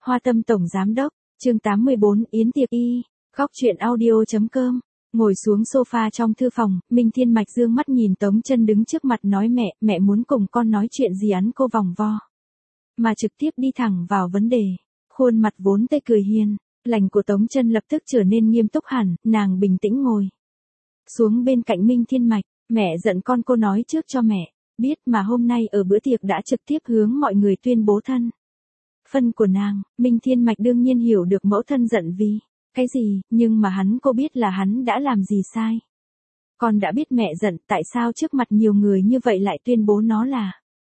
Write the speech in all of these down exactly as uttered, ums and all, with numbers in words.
Hoa Tâm Tổng Giám Đốc, chương tám mươi bốn, Yến Tiệc Y, góc truyện audio.com. Ngồi xuống sofa trong thư phòng, Minh Thiên Mạch dương mắt nhìn Tống Chân đứng trước mặt nói mẹ, mẹ muốn cùng con nói chuyện gì ắn cô vòng vo. Mà trực tiếp đi thẳng vào vấn đề. Khuôn mặt vốn tươi cười hiền, lành của Tống Chân lập tức trở nên nghiêm túc hẳn, nàng bình tĩnh ngồi xuống bên cạnh Minh Thiên Mạch, mẹ giận con cô nói trước cho mẹ, biết mà hôm nay ở bữa tiệc đã trực tiếp hướng mọi người tuyên bố thân phân của nàng. Minh Thiên Mạch đương nhiên hiểu được mẫu thân giận vì cái gì, nhưng mà hắn cô biết là hắn đã làm gì sai. Con đã biết mẹ giận, tại sao trước mặt nhiều người như vậy lại tuyên bố nó là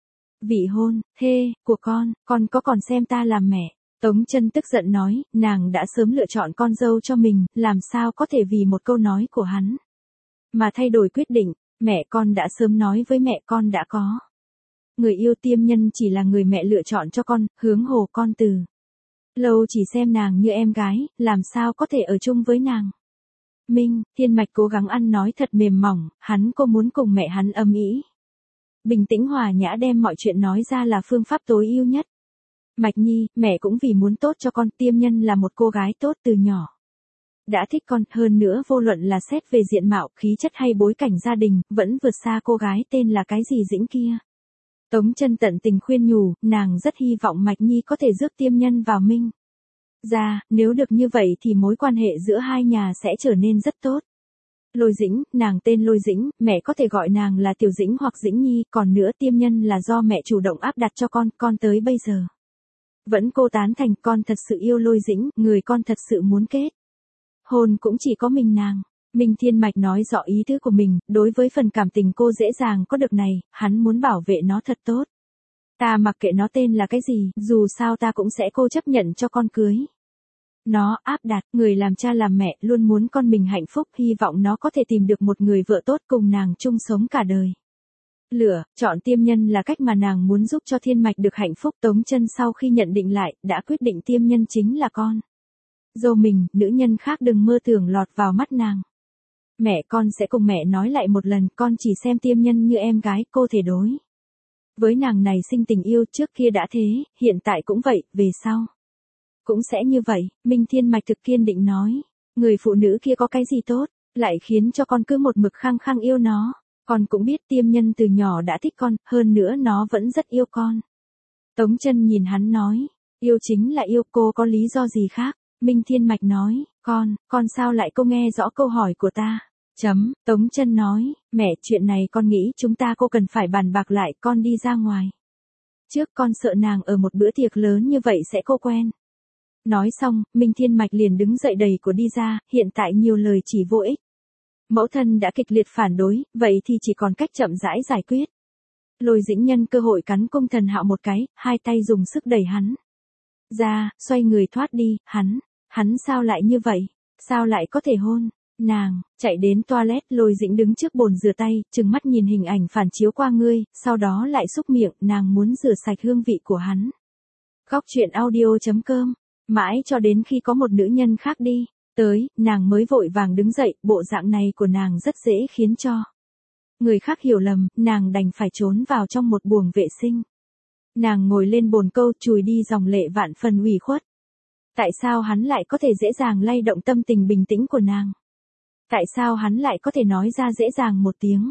vị hôn thê của con, con có còn xem ta làm mẹ? Tống Chân tức giận nói, nàng đã sớm lựa chọn con dâu cho mình, làm sao có thể vì một câu nói của hắn mà thay đổi quyết định. Mẹ con đã sớm nói với mẹ con đã có người yêu, Tiêm Nhân chỉ là người mẹ lựa chọn cho con, Hướng Hồ con từ lâu chỉ xem nàng như em gái, làm sao có thể ở chung với nàng. Minh Thiên Mạch cố gắng ăn nói thật mềm mỏng, hắn cô muốn cùng mẹ hắn âm ĩ, bình tĩnh hòa nhã đem mọi chuyện nói ra là phương pháp tối ưu nhất. Mạch Nhi, mẹ cũng vì muốn tốt cho con, Tiêm Nhân là một cô gái tốt từ nhỏ. Đã thích con, hơn nữa vô luận là xét về diện mạo, khí chất hay bối cảnh gia đình, vẫn vượt xa cô gái tên là cái gì Dĩnh kia. Tống Chân tận tình khuyên nhủ, nàng rất hy vọng Mạch Nhi có thể rước Tiêm Nhân vào Minh ra, nếu được như vậy thì mối quan hệ giữa hai nhà sẽ trở nên rất tốt. Lôi Dĩnh, nàng tên Lôi Dĩnh, mẹ có thể gọi nàng là Tiểu Dĩnh hoặc Dĩnh Nhi, còn nữa Tiêm Nhân là do mẹ chủ động áp đặt cho con, con tới bây giờ vẫn cô tán thành, con thật sự yêu Lôi Dĩnh, người con thật sự muốn kết hôn cũng chỉ có mình nàng. Minh Thiên Mạch nói rõ ý tứ của mình, đối với phần cảm tình cô dễ dàng có được này, hắn muốn bảo vệ nó thật tốt. Ta mặc kệ nó tên là cái gì, dù sao ta cũng sẽ cô chấp nhận cho con cưới nó, áp đặt, người làm cha làm mẹ luôn muốn con mình hạnh phúc, hy vọng nó có thể tìm được một người vợ tốt cùng nàng chung sống cả đời. Lửa, chọn Tiêm Nhân là cách mà nàng muốn giúp cho Thiên Mạch được hạnh phúc. Tống Chân sau khi nhận định lại, đã quyết định Tiêm Nhân chính là con dâu mình, nữ nhân khác đừng mơ tưởng lọt vào mắt nàng. Mẹ con sẽ cùng mẹ nói lại một lần, con chỉ xem Tiêm Nhân như em gái, cô thể đối với nàng này sinh tình yêu, trước kia đã thế, hiện tại cũng vậy, về sau cũng sẽ như vậy. Minh Thiên Mạch thực kiên định nói, người phụ nữ kia có cái gì tốt, lại khiến cho con cứ một mực khăng khăng yêu nó. Con cũng biết Tiêm Nhân từ nhỏ đã thích con, hơn nữa nó vẫn rất yêu con. Tống Chân nhìn hắn nói, yêu chính là yêu, cô có lý do gì khác? Minh Thiên Mạch nói, con, con sao lại cô nghe rõ câu hỏi của ta? Chấm, Tống Chân nói, mẹ, chuyện này con nghĩ chúng ta cô cần phải bàn bạc lại, con đi ra ngoài trước, con sợ nàng ở một bữa tiệc lớn như vậy sẽ cô quen. Nói xong, Minh Thiên Mạch liền đứng dậy đầy của đi ra, hiện tại nhiều lời chỉ vô ích. Mẫu thân đã kịch liệt phản đối, vậy thì chỉ còn cách chậm rãi giải quyết. Lôi Dĩnh nhân cơ hội cắn Cung Thần Hạo một cái, hai tay dùng sức đẩy hắn ra, xoay người thoát đi. Hắn, hắn sao lại như vậy? Sao lại có thể hôn nàng? Chạy đến toilet, Lôi Dĩnh đứng trước bồn rửa tay, trừng mắt nhìn hình ảnh phản chiếu qua ngươi, sau đó lại xúc miệng, nàng muốn rửa sạch hương vị của hắn. Góc truyện audio.com. Mãi cho đến khi có một nữ nhân khác đi tới, nàng mới vội vàng đứng dậy, bộ dạng này của nàng rất dễ khiến cho người khác hiểu lầm, nàng đành phải trốn vào trong một buồng vệ sinh. Nàng ngồi lên bồn câu, chùi đi dòng lệ vạn phần ủy khuất. Tại sao hắn lại có thể dễ dàng lay động tâm tình bình tĩnh của nàng? Tại sao hắn lại có thể nói ra dễ dàng một tiếng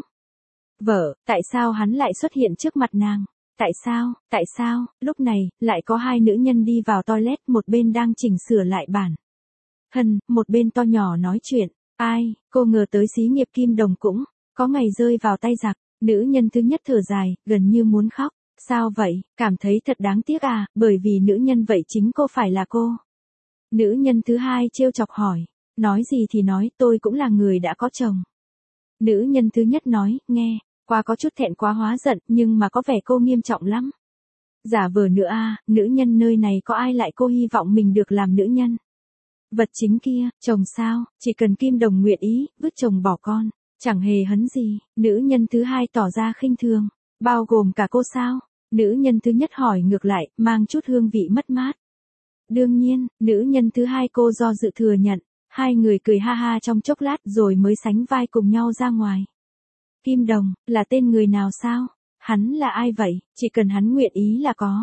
vợ? Tại sao hắn lại xuất hiện trước mặt nàng? Tại sao, tại sao, lúc này, lại có hai nữ nhân đi vào toilet, một bên đang chỉnh sửa lại bản thân, một bên to nhỏ nói chuyện. Ai, cô ngờ tới xí nghiệp Kim Đồng cũng có ngày rơi vào tay giặc. Nữ nhân thứ nhất thở dài, gần như muốn khóc. Sao vậy, cảm thấy thật đáng tiếc à, bởi vì nữ nhân vậy chính cô phải là cô. Nữ nhân thứ hai trêu chọc hỏi, nói gì thì nói, tôi cũng là người đã có chồng. Nữ nhân thứ nhất nói, nghe qua có chút thẹn quá hóa giận, nhưng mà có vẻ cô nghiêm trọng lắm. Giả vờ nữa à, nữ nhân nơi này có ai lại cô hy vọng mình được làm nữ nhân vật chính kia, chồng sao, chỉ cần Kim Đồng nguyện ý, vứt chồng bỏ con, chẳng hề hấn gì. Nữ nhân thứ hai tỏ ra khinh thường, bao gồm cả cô sao? Nữ nhân thứ nhất hỏi ngược lại, mang chút hương vị mất mát. Đương nhiên, nữ nhân thứ hai cô do dự thừa nhận. Hai người cười ha ha trong chốc lát rồi mới sánh vai cùng nhau ra ngoài. Kim Đồng, là tên người nào sao? Hắn là ai vậy? Chỉ cần hắn nguyện ý là có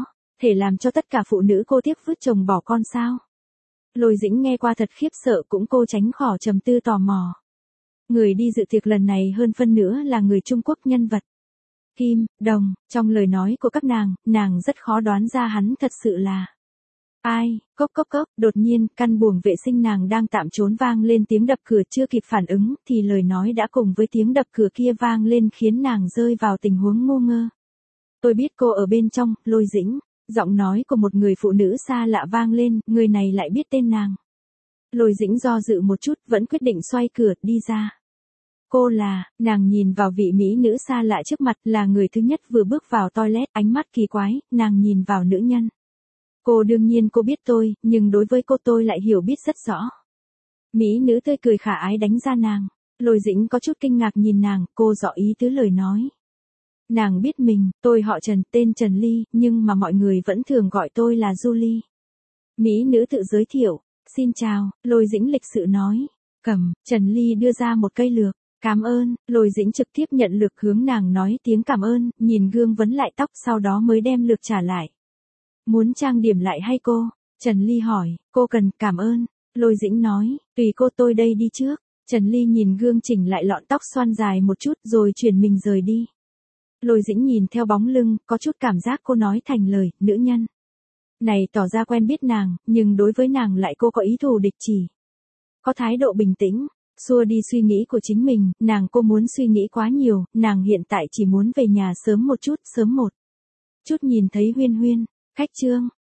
Thể làm cho tất cả phụ nữ cô tiếc vứt chồng bỏ con sao? Lôi Dĩnh nghe qua thật khiếp sợ, cũng cô tránh khỏi trầm tư tò mò. Người đi dự tiệc lần này hơn phân nữa là người Trung Quốc nhân vật Kim, Đồng, trong lời nói của các nàng, nàng rất khó đoán ra hắn thật sự là ai. Cốc cốc cốc, đột nhiên, căn buồng vệ sinh nàng đang tạm trốn vang lên tiếng đập cửa, chưa kịp phản ứng, thì lời nói đã cùng với tiếng đập cửa kia vang lên khiến nàng rơi vào tình huống ngu ngơ. Tôi biết cô ở bên trong, Lôi Dĩnh. Giọng nói của một người phụ nữ xa lạ vang lên, người này lại biết tên nàng. Lôi Dĩnh do dự một chút, vẫn quyết định xoay cửa, đi ra. Cô là, nàng nhìn vào vị mỹ nữ xa lạ trước mặt, là người thứ nhất vừa bước vào toilet, ánh mắt kỳ quái, nàng nhìn vào nữ nhân. Cô đương nhiên cô biết tôi, nhưng đối với cô tôi lại hiểu biết rất rõ. Mỹ nữ tươi cười khả ái đánh ra nàng. Lôi Dĩnh có chút kinh ngạc nhìn nàng, cô rõ ý tứ lời nói. Nàng biết mình, tôi họ Trần, tên Trần Ly, nhưng mà mọi người vẫn thường gọi tôi là Julie. Mỹ nữ tự giới thiệu, xin chào, Lôi Dĩnh lịch sự nói. Cầm, Trần Ly đưa ra một cây lược. Cảm ơn, Lôi Dĩnh trực tiếp nhận lược hướng nàng nói tiếng cảm ơn, nhìn gương vấn lại tóc sau đó mới đem lược trả lại. Muốn trang điểm lại hay cô? Trần Ly hỏi, cô cần, cảm ơn. Lôi Dĩnh nói, tùy cô, tôi đây đi trước. Trần Ly nhìn gương chỉnh lại lọn tóc xoăn dài một chút rồi chuyển mình rời đi. Lôi Dĩnh nhìn theo bóng lưng, có chút cảm giác cô nói thành lời, nữ nhân này tỏ ra quen biết nàng, nhưng đối với nàng lại cô có ý thù địch chỉ. Có thái độ bình tĩnh, xua đi suy nghĩ của chính mình, nàng cô muốn suy nghĩ quá nhiều, nàng hiện tại chỉ muốn về nhà sớm một chút, sớm một chút nhìn thấy Huyên Huyên. Khách Trương,